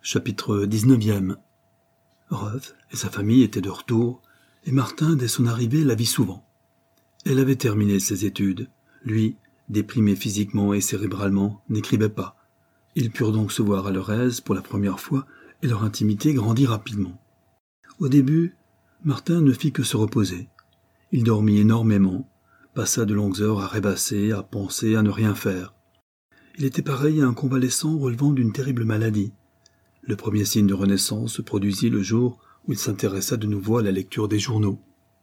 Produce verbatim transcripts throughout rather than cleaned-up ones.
Chapitre dix-neuvième. Ruth et sa famille étaient de retour, et Martin, dès son arrivée, la vit souvent. Elle avait terminé ses études. Lui, déprimé physiquement et cérébralement, n'écrivait pas. Ils purent donc se voir à leur aise pour la première fois, et leur intimité grandit rapidement. Au début, Martin ne fit que se reposer. Il dormit énormément, passa de longues heures à rêvasser, à penser, à ne rien faire. Il était pareil à un convalescent relevant d'une terrible maladie. Le premier signe de renaissance se produisit le jour où il s'intéressa de nouveau à la lecture des journaux.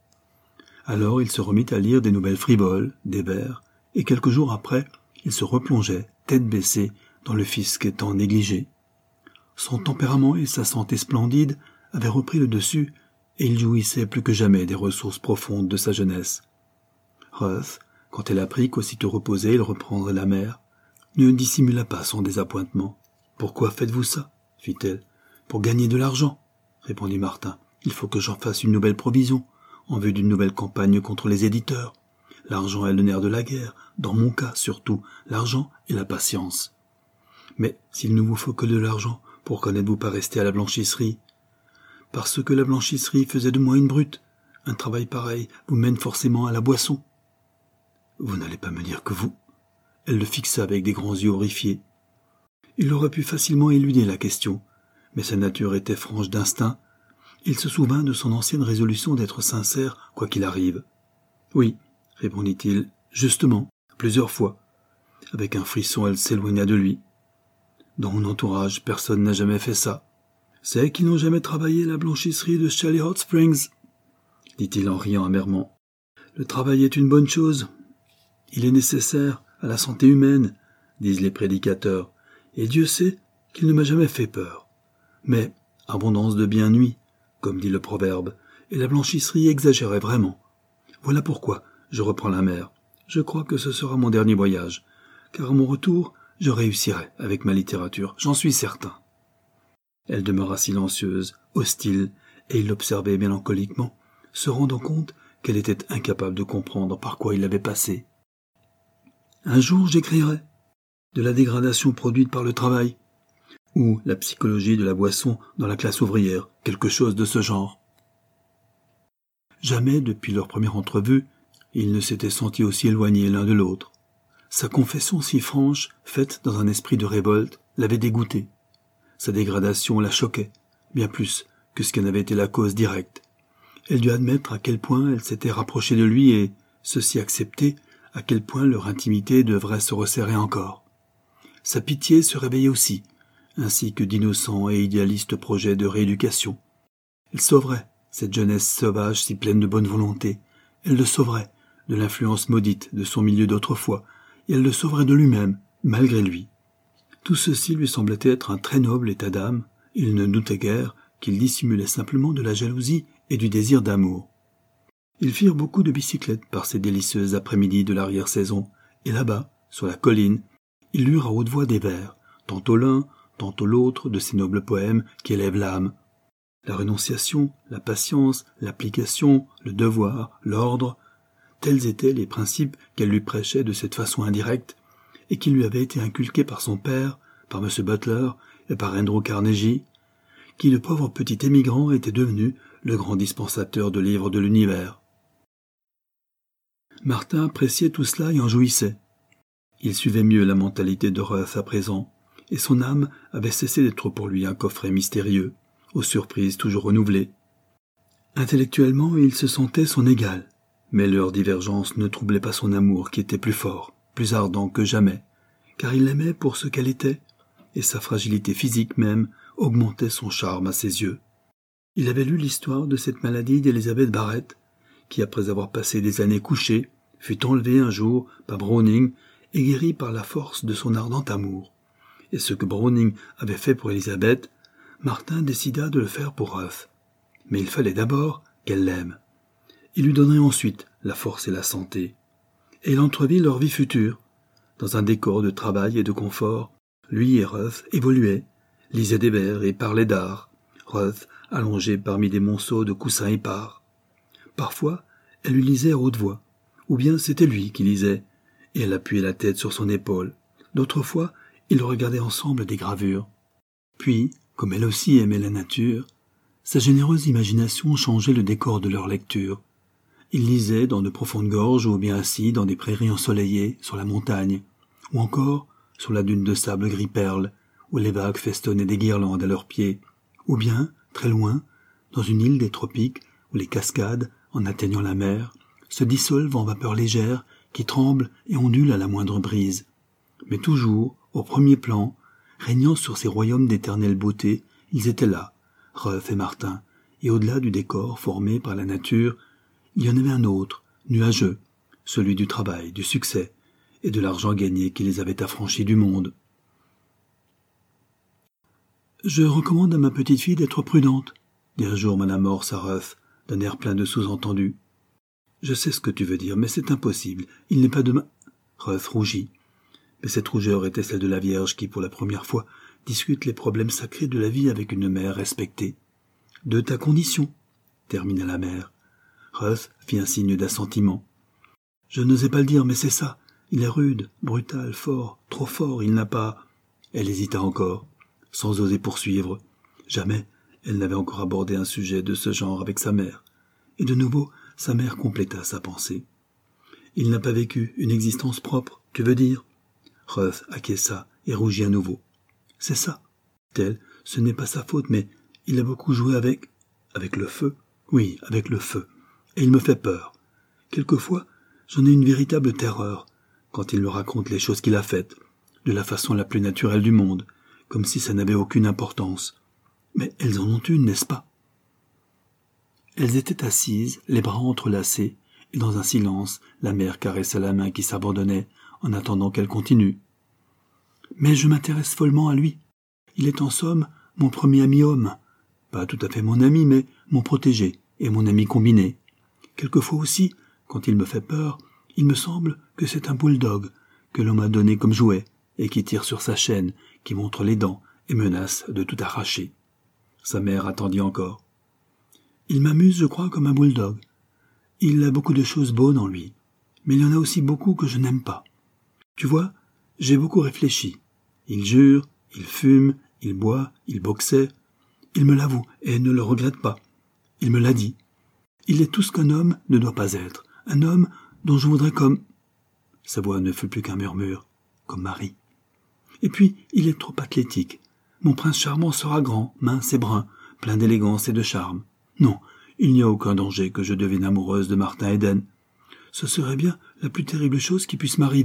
Alors il se remit à lire des nouvelles frivoles, des vers, et quelques jours après, il se replongeait, tête baissée, dans le fisc étant négligé. Son tempérament et sa santé splendide avaient repris le dessus, et il jouissait plus que jamais des ressources profondes de sa jeunesse. Ruth, quand elle apprit qu'aussitôt reposé il reprendrait la mer, ne dissimula pas son désappointement. « Pourquoi faites-vous ça ?» fit-elle. « Pour gagner de l'argent, » répondit Martin. « Il faut que j'en fasse une nouvelle provision, en vue d'une nouvelle campagne contre les éditeurs. L'argent est le nerf de la guerre, dans mon cas surtout, l'argent et la patience. Mais s'il ne vous faut que de l'argent, pourquoi n'êtes-vous pas resté à la blanchisserie ? Parce que la blanchisserie faisait de moi une brute. Un travail pareil vous mène forcément à la boisson. Vous n'allez pas me dire que vous... » Elle le fixa avec des grands yeux horrifiés. Il aurait pu facilement éluder la question, mais sa nature était franche d'instinct. Il se souvint de son ancienne résolution d'être sincère, quoi qu'il arrive. « Oui, » répondit-il, « justement, plusieurs fois. » Avec un frisson, elle s'éloigna de lui. « Dans mon entourage, personne n'a jamais fait ça. C'est qu'ils n'ont jamais travaillé la blanchisserie de Shelly Hot Springs, » dit-il en riant amèrement. « Le travail est une bonne chose. Il est nécessaire à la santé humaine, disent les prédicateurs, et Dieu sait qu'il ne m'a jamais fait peur. Mais abondance de bien nuit, comme dit le proverbe, et la blanchisserie exagérait vraiment. Voilà pourquoi je reprends la mer. Je crois que ce sera mon dernier voyage, car à mon retour, je réussirai avec ma littérature, j'en suis certain. » Elle demeura silencieuse, hostile, et il l'observait mélancoliquement, se rendant compte qu'elle était incapable de comprendre par quoi il l'avait passé. « Un jour, j'écrirai de la dégradation produite par le travail, ou la psychologie de la boisson dans la classe ouvrière, quelque chose de ce genre. » Jamais, depuis leur première entrevue, ils ne s'étaient sentis aussi éloignés l'un de l'autre. Sa confession si franche, faite dans un esprit de révolte, l'avait dégoûté. Sa dégradation la choquait, bien plus que ce qu'en avait été la cause directe. Elle dut admettre à quel point elle s'était rapprochée de lui et, ceci accepté, à quel point leur intimité devrait se resserrer encore. Sa pitié se réveillait aussi, ainsi que d'innocents et idéalistes projets de rééducation. Elle sauverait cette jeunesse sauvage si pleine de bonne volonté. Elle le sauverait de l'influence maudite de son milieu d'autrefois, et elle le sauverait de lui-même, malgré lui. Tout ceci lui semblait être un très noble état d'âme, et il ne doutait guère qu'il dissimulait simplement de la jalousie et du désir d'amour. Ils firent beaucoup de bicyclettes par ces délicieuses après-midi de l'arrière-saison, et là-bas, sur la colline, ils lurent à haute voix des vers, tantôt l'un, tantôt l'autre de ces nobles poèmes qui élèvent l'âme. La renonciation, la patience, l'application, le devoir, l'ordre, tels étaient les principes qu'elle lui prêchait de cette façon indirecte, et qui lui avaient été inculqués par son père, par M. Butler et par Andrew Carnegie, qui, le pauvre petit émigrant, était devenu le grand dispensateur de livres de l'univers. Martin appréciait tout cela et en jouissait. Il suivait mieux la mentalité de Ruth à présent, et son âme avait cessé d'être pour lui un coffret mystérieux, aux surprises toujours renouvelées. Intellectuellement, il se sentait son égal, mais leur divergence ne troublait pas son amour qui était plus fort, plus ardent que jamais, car il l'aimait pour ce qu'elle était, et sa fragilité physique même augmentait son charme à ses yeux. Il avait lu l'histoire de cette maladie d'Elizabeth Barrett, qui, après avoir passé des années couchée, fut enlevée un jour par Browning et guérie par la force de son ardent amour. Et ce que Browning avait fait pour Elizabeth, Martin décida de le faire pour Ruth. Mais il fallait d'abord qu'elle l'aime. Il lui donnerait ensuite la force et la santé. Et il entrevit leur vie future. Dans un décor de travail et de confort, lui et Ruth évoluaient, lisaient des vers et parlaient d'art. Ruth allongée parmi des monceaux de coussins épars. Parfois, elle lui lisait à haute voix, ou bien c'était lui qui lisait, et elle appuyait la tête sur son épaule. D'autres fois, ils regardaient ensemble des gravures. Puis, Comme elle aussi aimait la nature, sa généreuse imagination changeait le décor de leur lecture. Ils lisaient dans de profondes gorges ou bien assis dans des prairies ensoleillées sur la montagne, ou encore sur la dune de sable gris perle, où les vagues festonnaient des guirlandes à leurs pieds, ou bien, très loin, dans une île des tropiques où les cascades, en atteignant la mer, se dissolvent en vapeurs légères qui tremblent et ondulent à la moindre brise. Mais toujours, au premier plan, régnant sur ces royaumes d'éternelle beauté, ils étaient là, Ruff et Martin, et au-delà du décor formé par la nature, il y en avait un autre, nuageux, celui du travail, du succès, et de l'argent gagné qui les avait affranchis du monde. « Je recommande à ma petite fille d'être prudente, » dit un jour Madame Morse à Ruff, d'un air plein de sous-entendus. « Je sais ce que tu veux dire, mais c'est impossible. Il n'est pas demain. » Ruff rougit. Mais cette rougeur était celle de la Vierge qui, pour la première fois, discute les problèmes sacrés de la vie avec une mère respectée. « De ta condition, » termina la mère. Ruff fit un signe d'assentiment. « Je n'osais pas le dire, mais c'est ça. Il est rude, brutal, fort, trop fort, il n'a pas... » Elle hésita encore, sans oser poursuivre. Jamais elle n'avait encore abordé un sujet de ce genre avec sa mère. Et de nouveau, sa mère compléta sa pensée. « Il n'a pas vécu une existence propre, tu veux dire ?» Ruff acquiesça et rougit à nouveau. « C'est ça. Tel, ce n'est pas sa faute, mais il a beaucoup joué avec... avec le feu. Oui, avec le feu. Et il me fait peur. Quelquefois, j'en ai une véritable terreur, quand il me raconte les choses qu'il a faites, de la façon la plus naturelle du monde, comme si ça n'avait aucune importance. Mais elles en ont une, n'est-ce pas ?» Elles étaient assises, les bras entrelacés, et dans un silence, la mère caressait la main qui s'abandonnait, en attendant qu'elle continue. « Mais je m'intéresse follement à lui. Il est en somme mon premier ami homme. Pas tout à fait mon ami, mais mon protégé et mon ami combiné. Quelquefois aussi, quand il me fait peur, il me semble que c'est un bulldog que l'on m'a donné comme jouet et qui tire sur sa chaîne, qui montre les dents et menace de tout arracher. » Sa mère attendit encore. « Il m'amuse, je crois, comme un bulldog. Il a beaucoup de choses bonnes en lui, mais il y en a aussi beaucoup que je n'aime pas. Tu vois, j'ai beaucoup réfléchi. Il jure, il fume, il boit, il boxait. Il me l'avoue et ne le regrette pas. Il me l'a dit. Il est tout ce qu'un homme ne doit pas être. Un homme dont je voudrais comme... » Sa voix ne fut plus qu'un murmure, comme Marie. « Et puis, il est trop athlétique. Mon prince charmant sera grand, mince et brun, plein d'élégance et de charme. Non, il n'y a aucun danger que je devienne amoureuse de Martin Eden. Ce serait bien la plus terrible chose qui puisse m'arriver. »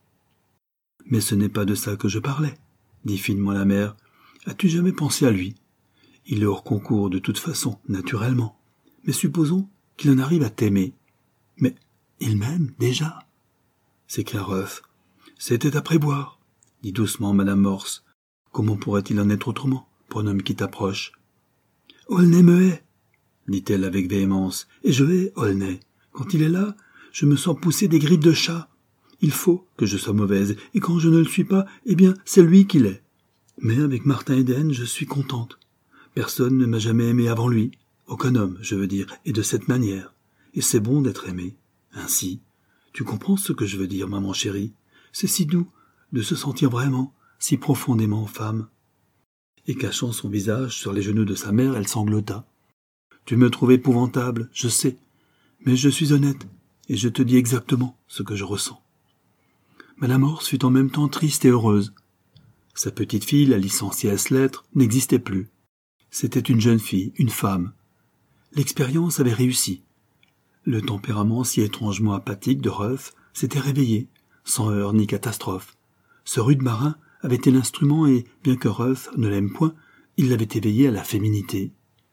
« Mais ce n'est pas de ça que je parlais, » dit finement la mère. « As-tu jamais pensé à lui? Il est hors concours de toute façon, naturellement. Mais supposons qu'il en arrive à t'aimer. »« Mais il m'aime déjà » s'écria Ruff. « C'était à prévoir, » dit doucement Madame Morse. « Comment pourrait-il en être autrement pour un homme qui t'approche ?»« Aulnay me hait, » dit-elle avec véhémence, « et je hais Aulnay. Quand il est là, je me sens pousser des griffes de chat. Il faut que je sois mauvaise, et quand je ne le suis pas, eh bien, c'est lui qui l'est. Mais avec Martin Eden, je suis contente. Personne ne m'a jamais aimé avant lui. Aucun homme, je veux dire, et de cette manière. Et c'est bon d'être aimé. Ainsi. Tu comprends ce que je veux dire, maman chérie? C'est si doux de se sentir vraiment, si profondément femme. » Et cachant son visage sur les genoux de sa mère, elle sanglota. « Tu me trouves épouvantable, je sais, mais je suis honnête, et je te dis exactement ce que je ressens. » Madame Morse fut en même temps triste et heureuse. Sa petite fille, la licenciée ès lettres, n'existait plus. C'était une jeune fille, une femme. L'expérience avait réussi. Le tempérament si étrangement apathique de Ruff s'était réveillé, sans heurts ni catastrophe. Ce rude marin avait été l'instrument et, bien que Ruff ne l'aime point, il l'avait éveillé à la féminité.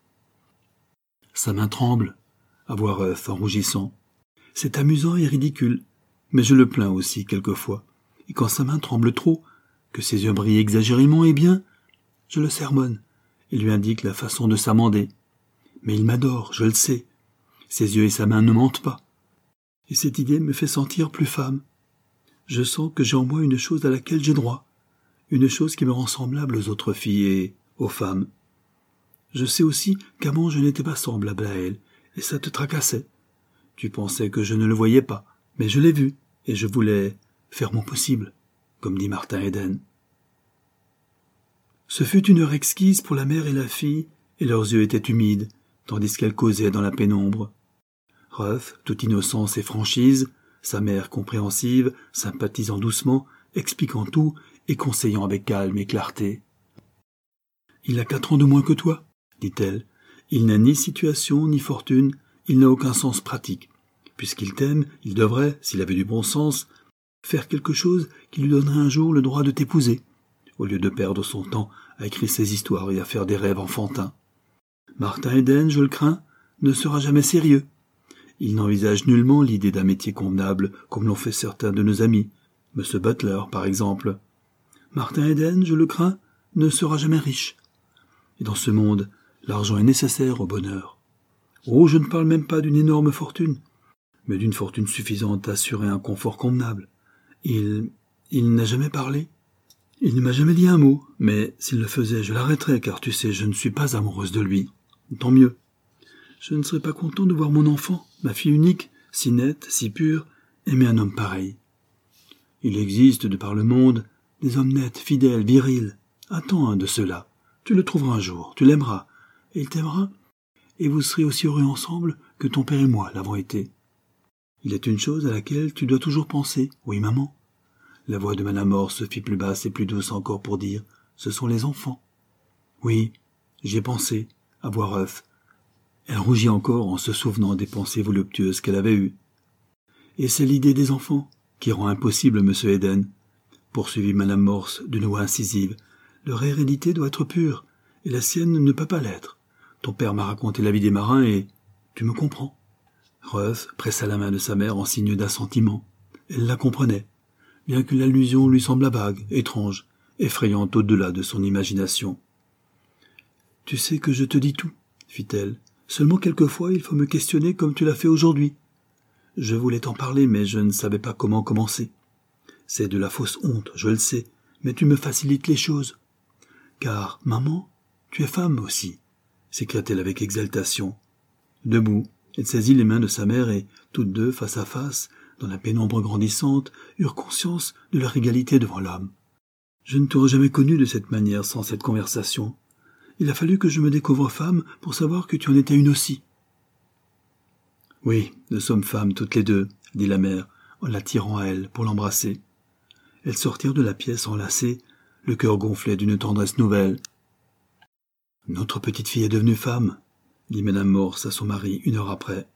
Sa main tremble, à voir Ruff en rougissant. C'est amusant et ridicule, mais je le plains aussi quelquefois. Et quand sa main tremble trop, que ses yeux brillent exagérément, eh bien, je le sermonne et lui indique la façon de s'amender. Mais il m'adore, je le sais. Ses yeux et sa main ne mentent pas. Et cette idée me fait sentir plus femme. Je sens que j'ai en moi une chose à laquelle j'ai droit, une chose qui me rend semblable aux autres filles et aux femmes. Je sais aussi qu'avant je n'étais pas semblable à elle, et ça te tracassait. Tu pensais que je ne le voyais pas, mais je l'ai vu, et je voulais faire mon possible, comme dit Martin Eden. Ce fut une heure exquise pour la mère et la fille, et leurs yeux étaient humides, tandis qu'elles causaient dans la pénombre. Ruth, toute innocence et franchise, sa mère compréhensive, sympathisant doucement, expliquant tout et conseillant avec calme et clarté. « Il a quatre ans de moins que toi, dit-elle. Il n'a ni situation ni fortune, il n'a aucun sens pratique. Puisqu'il t'aime, il devrait, s'il avait du bon sens, faire quelque chose qui lui donnerait un jour le droit de t'épouser, au lieu de perdre son temps à écrire ses histoires et à faire des rêves enfantins. Martin Eden, je le crains, ne sera jamais sérieux. Il n'envisage nullement l'idée d'un métier convenable, comme l'ont fait certains de nos amis, M. Butler, par exemple. Martin Eden, je le crains, ne sera jamais riche. Et dans ce monde, l'argent est nécessaire au bonheur. Oh, je ne parle même pas d'une énorme fortune, mais d'une fortune suffisante à assurer un confort convenable. Il... il n'a jamais parlé. Il ne m'a jamais dit un mot, mais s'il le faisait, je l'arrêterais, car tu sais, je ne suis pas amoureuse de lui. Tant mieux. Je ne serais pas content de voir mon enfant, ma fille unique, si nette, si pure, aimer un homme pareil. Il existe, de par le monde, des hommes nets, fidèles, virils. Attends un de ceux-là. Tu le trouveras un jour, tu l'aimeras, et il t'aimera, et vous serez aussi heureux ensemble que ton père et moi l'avons été. Il est une chose à laquelle tu dois toujours penser, oui maman. La voix de Madame Morse se fit plus basse et plus douce encore pour dire « Ce sont les enfants. » Oui, j'y ai pensé, à voir Ruth. Elle rougit encore en se souvenant des pensées voluptueuses qu'elle avait eues. Et c'est l'idée des enfants qui rend impossible M. Eden, poursuivit Madame Morse d'une voix incisive. Leur hérédité doit être pure, et la sienne ne peut pas l'être. Ton père m'a raconté la vie des marins et tu me comprends. Ruth pressa la main de sa mère en signe d'assentiment. Elle la comprenait, bien que l'allusion lui semblât vague, étrange, effrayante au-delà de son imagination. « Tu sais que je te dis tout, » fit-elle. « Seulement quelquefois il faut me questionner comme tu l'as fait aujourd'hui. Je voulais t'en parler, mais je ne savais pas comment commencer. C'est de la fausse honte, je le sais, mais tu me facilites les choses. Car, maman, tu es femme aussi, » s'écria-t-elle avec exaltation. Debout, elle saisit les mains de sa mère et, toutes deux, face à face, dans la pénombre grandissante, eurent conscience de leur égalité devant l'homme. Je ne t'aurais jamais connue de cette manière sans cette conversation. Il a fallu que je me découvre femme pour savoir que tu en étais une aussi. « Oui, nous sommes femmes toutes les deux, » dit la mère, en l'attirant à elle pour l'embrasser. Elles sortirent de la pièce enlacées, le cœur gonflé d'une tendresse nouvelle. « Notre petite fille est devenue femme, » dit Madame Morse à son mari une heure après.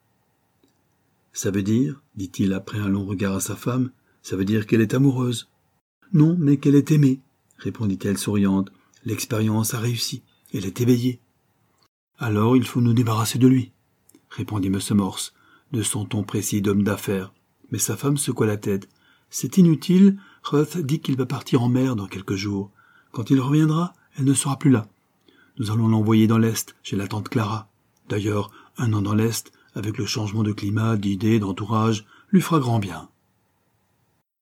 « Ça veut dire, dit-il après un long regard à sa femme, ça veut dire qu'elle est amoureuse. »« Non, mais qu'elle est aimée, » répondit-elle souriante. « L'expérience a réussi, elle est éveillée. »« Alors il faut nous débarrasser de lui, » répondit M. Morse, de son ton précis d'homme d'affaires. Mais sa femme secoua la tête. « C'est inutile, Ruth dit qu'il va partir en mer dans quelques jours. Quand il reviendra, elle ne sera plus là. Nous allons l'envoyer dans l'Est, chez la tante Clara. D'ailleurs, un an dans l'Est, avec le changement de climat, d'idées, d'entourage, lui fera grand bien. »